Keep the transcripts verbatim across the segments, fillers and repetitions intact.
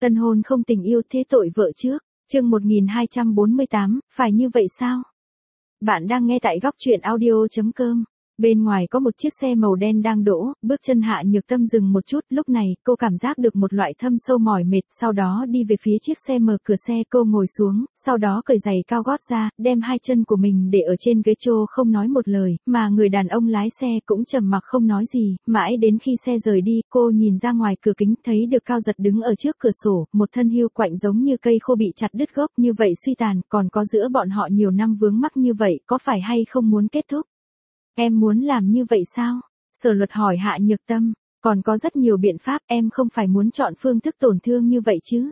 Tân hôn không tình yêu thế tội vợ trước. Chương một nghìn hai trăm bốn mươi tám, phải như vậy sao? Bạn đang nghe tại góc truyện audio chấm com. Bên ngoài có một chiếc xe màu đen đang đỗ, bước chân Hạ Nhược Tâm dừng một chút, lúc này, cô cảm giác được một loại thâm sâu mỏi mệt, sau đó đi về phía chiếc xe, mở cửa xe, cô ngồi xuống, sau đó cởi giày cao gót ra, đem hai chân của mình để ở trên ghế trô không nói một lời, mà người đàn ông lái xe cũng trầm mặc không nói gì, mãi đến khi xe rời đi, cô nhìn ra ngoài cửa kính, thấy được Cao Giật đứng ở trước cửa sổ, một thân hiu quạnh giống như cây khô bị chặt đứt gốc, như vậy suy tàn, còn có giữa bọn họ nhiều năm vướng mắc như vậy, có phải hay không muốn kết thúc? Em muốn làm như vậy sao? Sở Luật hỏi Hạ Nhược Tâm, còn có rất nhiều biện pháp, em không phải muốn chọn phương thức tổn thương như vậy chứ?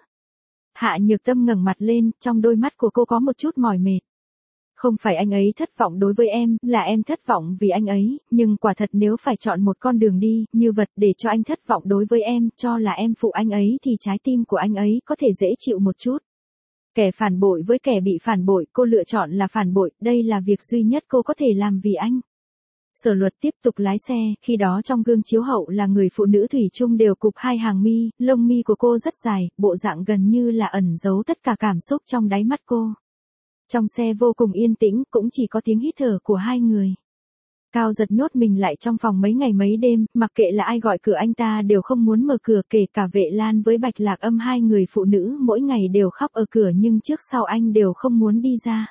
Hạ Nhược Tâm ngẩng mặt lên, trong đôi mắt của cô có một chút mỏi mệt. Không phải anh ấy thất vọng đối với em, là em thất vọng vì anh ấy, nhưng quả thật nếu phải chọn một con đường đi, như vật để cho anh thất vọng đối với em, cho là em phụ anh ấy thì trái tim của anh ấy có thể dễ chịu một chút. Kẻ phản bội với kẻ bị phản bội, cô lựa chọn là phản bội, đây là việc duy nhất cô có thể làm vì anh. Sở Luật tiếp tục lái xe, khi đó trong gương chiếu hậu là người phụ nữ thủy chung đều cụp hai hàng mi, lông mi của cô rất dài, bộ dạng gần như là ẩn giấu tất cả cảm xúc trong đáy mắt cô. Trong xe vô cùng yên tĩnh, cũng chỉ có tiếng hít thở của hai người. Cao Giật nhốt mình lại trong phòng mấy ngày mấy đêm, mặc kệ là ai gọi cửa anh ta đều không muốn mở cửa, kể cả Vệ Lan với Bạch Lạc Âm, hai người phụ nữ mỗi ngày đều khóc ở cửa nhưng trước sau anh đều không muốn đi ra.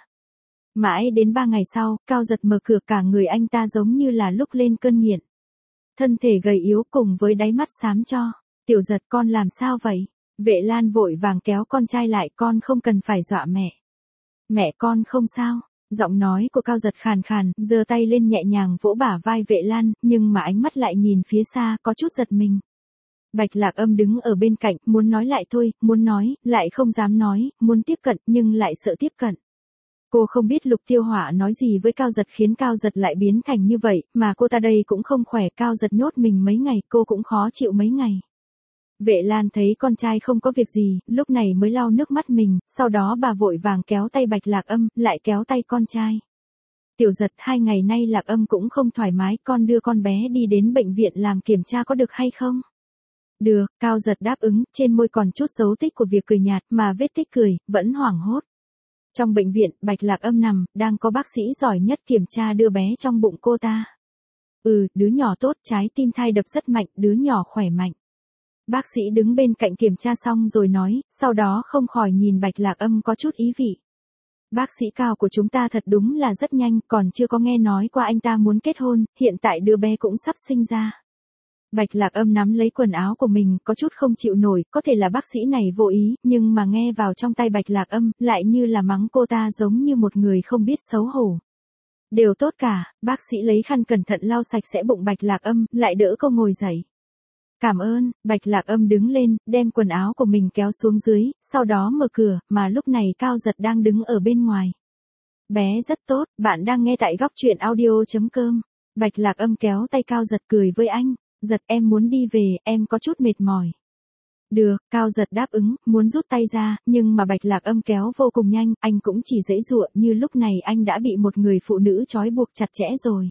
Mãi đến ba ngày sau, Cao Giật mở cửa, cả người anh ta giống như là lúc lên cơn nghiện. Thân thể gầy yếu cùng với đáy mắt xám cho. Tiểu Giật, con làm sao vậy? Vệ Lan vội vàng kéo con trai lại, con không cần phải dọa mẹ. Mẹ con không sao. Giọng nói của Cao Giật khàn khàn, giơ tay lên nhẹ nhàng vỗ bả vai Vệ Lan, nhưng mà ánh mắt lại nhìn phía xa, có chút giật mình. Bạch Lạc Âm đứng ở bên cạnh, muốn nói lại thôi, muốn nói, lại không dám nói, muốn tiếp cận, nhưng lại sợ tiếp cận. Cô không biết Lục Tiêu Hỏa nói gì với Cao Giật khiến Cao Giật lại biến thành như vậy, mà cô ta đây cũng không khỏe, Cao Giật nhốt mình mấy ngày, cô cũng khó chịu mấy ngày. Vệ Lan thấy con trai không có việc gì, lúc này mới lau nước mắt mình, sau đó bà vội vàng kéo tay Bạch Lạc Âm, lại kéo tay con trai. Tiểu Giật, hai ngày nay Lạc Âm cũng không thoải mái, con đưa con bé đi đến bệnh viện làm kiểm tra có được hay không? Được, Cao Giật đáp ứng, trên môi còn chút dấu tích của việc cười nhạt, mà vết tích cười, vẫn hoảng hốt. Trong bệnh viện, Bạch Lạc Âm nằm, đang có bác sĩ giỏi nhất kiểm tra đứa bé trong bụng cô ta. Ừ, đứa nhỏ tốt, trái tim thai đập rất mạnh, đứa nhỏ khỏe mạnh. Bác sĩ đứng bên cạnh kiểm tra xong rồi nói, sau đó không khỏi nhìn Bạch Lạc Âm có chút ý vị. Bác sĩ Cao của chúng ta thật đúng là rất nhanh, còn chưa có nghe nói qua anh ta muốn kết hôn, hiện tại đứa bé cũng sắp sinh ra. Bạch Lạc Âm nắm lấy quần áo của mình, có chút không chịu nổi, có thể là bác sĩ này vô ý, nhưng mà nghe vào trong tay Bạch Lạc Âm, lại như là mắng cô ta giống như một người không biết xấu hổ. Đều tốt cả, bác sĩ lấy khăn cẩn thận lau sạch sẽ bụng Bạch Lạc Âm, lại đỡ cô ngồi dậy. Cảm ơn, Bạch Lạc Âm đứng lên, đem quần áo của mình kéo xuống dưới, sau đó mở cửa, mà lúc này Cao Giật đang đứng ở bên ngoài. Bé rất tốt, bạn đang nghe tại góc truyện audio chấm com. Bạch Lạc Âm kéo tay Cao Giật cười với anh. Giật, em muốn đi về, em có chút mệt mỏi. Được, Cao Giật đáp ứng, muốn rút tay ra, nhưng mà Bạch Lạc Âm kéo vô cùng nhanh, anh cũng chỉ giãy giụa, như lúc này anh đã bị một người phụ nữ trói buộc chặt chẽ rồi.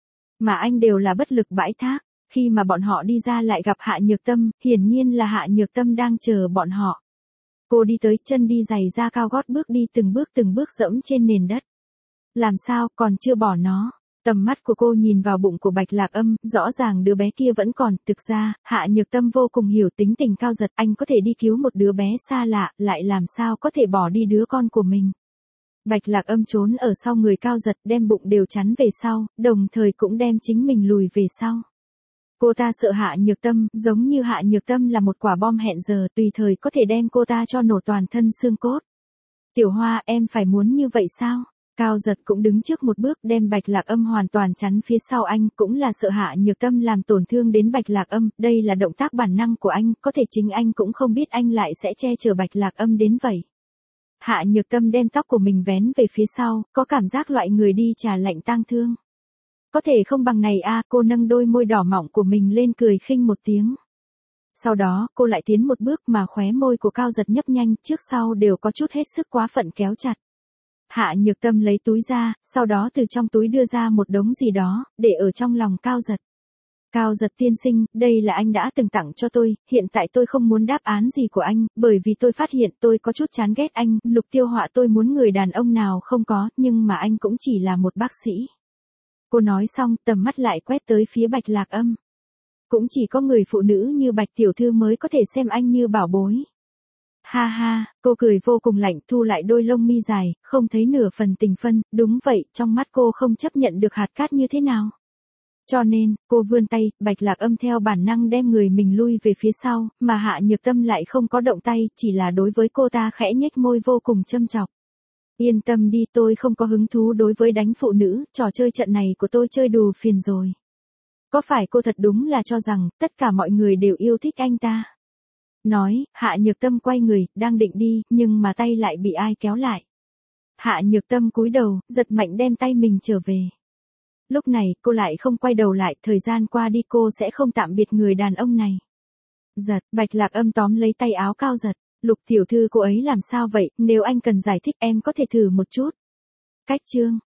Mà anh đều là bất lực bãi thác, khi mà bọn họ đi ra lại gặp Hạ Nhược Tâm, hiển nhiên là Hạ Nhược Tâm đang chờ bọn họ. Cô đi tới, chân đi giày da cao gót, bước đi từng bước từng bước dẫm trên nền đất. Làm sao, còn chưa bỏ nó? Tầm mắt của cô nhìn vào bụng của Bạch Lạc Âm, rõ ràng đứa bé kia vẫn còn, thực ra, Hạ Nhược Tâm vô cùng hiểu tính tình Cao Giật, anh có thể đi cứu một đứa bé xa lạ, lại làm sao có thể bỏ đi đứa con của mình. Bạch Lạc Âm trốn ở sau người Cao Giật, đem bụng đều chắn về sau, đồng thời cũng đem chính mình lùi về sau. Cô ta sợ Hạ Nhược Tâm, giống như Hạ Nhược Tâm là một quả bom hẹn giờ, tùy thời có thể đem cô ta cho nổ toàn thân xương cốt. Tiểu Hoa, em phải muốn như vậy sao? Cao Giật cũng đứng trước một bước, đem Bạch Lạc Âm hoàn toàn chắn phía sau anh, cũng là sợ Hạ Nhược Tâm làm tổn thương đến Bạch Lạc Âm, đây là động tác bản năng của anh, có thể chính anh cũng không biết anh lại sẽ che chở Bạch Lạc Âm đến vậy. Hạ Nhược Tâm đem tóc của mình vén về phía sau, có cảm giác loại người đi trà lạnh tang thương. Có thể không bằng này a, à, cô nâng đôi môi đỏ mọng của mình lên cười khinh một tiếng. Sau đó, cô lại tiến một bước mà khóe môi của Cao Giật nhấp nhanh, trước sau đều có chút hết sức quá phận kéo chặt. Hạ Nhược Tâm lấy túi ra, sau đó từ trong túi đưa ra một đống gì đó, để ở trong lòng Cao Giật. Cao Giật tiên sinh, đây là anh đã từng tặng cho tôi, hiện tại tôi không muốn đáp án gì của anh, bởi vì tôi phát hiện tôi có chút chán ghét anh, Lục Tiêu Họa tôi muốn người đàn ông nào không có, nhưng mà anh cũng chỉ là một bác sĩ. Cô nói xong, tầm mắt lại quét tới phía Bạch Lạc Âm. Cũng chỉ có người phụ nữ như Bạch tiểu thư mới có thể xem anh như bảo bối. Ha ha, cô cười vô cùng lạnh, thu lại đôi lông mi dài, không thấy nửa phần tình phân, đúng vậy, trong mắt cô không chấp nhận được hạt cát như thế nào. Cho nên, cô vươn tay, Bạch Lạc Âm theo bản năng đem người mình lui về phía sau, mà Hạ Nhược Tâm lại không có động tay, chỉ là đối với cô ta khẽ nhếch môi vô cùng châm chọc. Yên tâm đi, tôi không có hứng thú đối với đánh phụ nữ, trò chơi trận này của tôi chơi đù phiền rồi. Có phải cô thật đúng là cho rằng, tất cả mọi người đều yêu thích anh ta? Nói, Hạ Nhược Tâm quay người, đang định đi, nhưng mà tay lại bị ai kéo lại. Hạ Nhược Tâm cúi đầu, giật mạnh đem tay mình trở về. Lúc này, cô lại không quay đầu lại, thời gian qua đi cô sẽ không tạm biệt người đàn ông này. Giật, Bạch Lạc Âm tóm lấy tay áo Cao Giật. Lục tiểu thư cô ấy làm sao vậy, nếu anh cần giải thích em có thể thử một chút. Cách chương.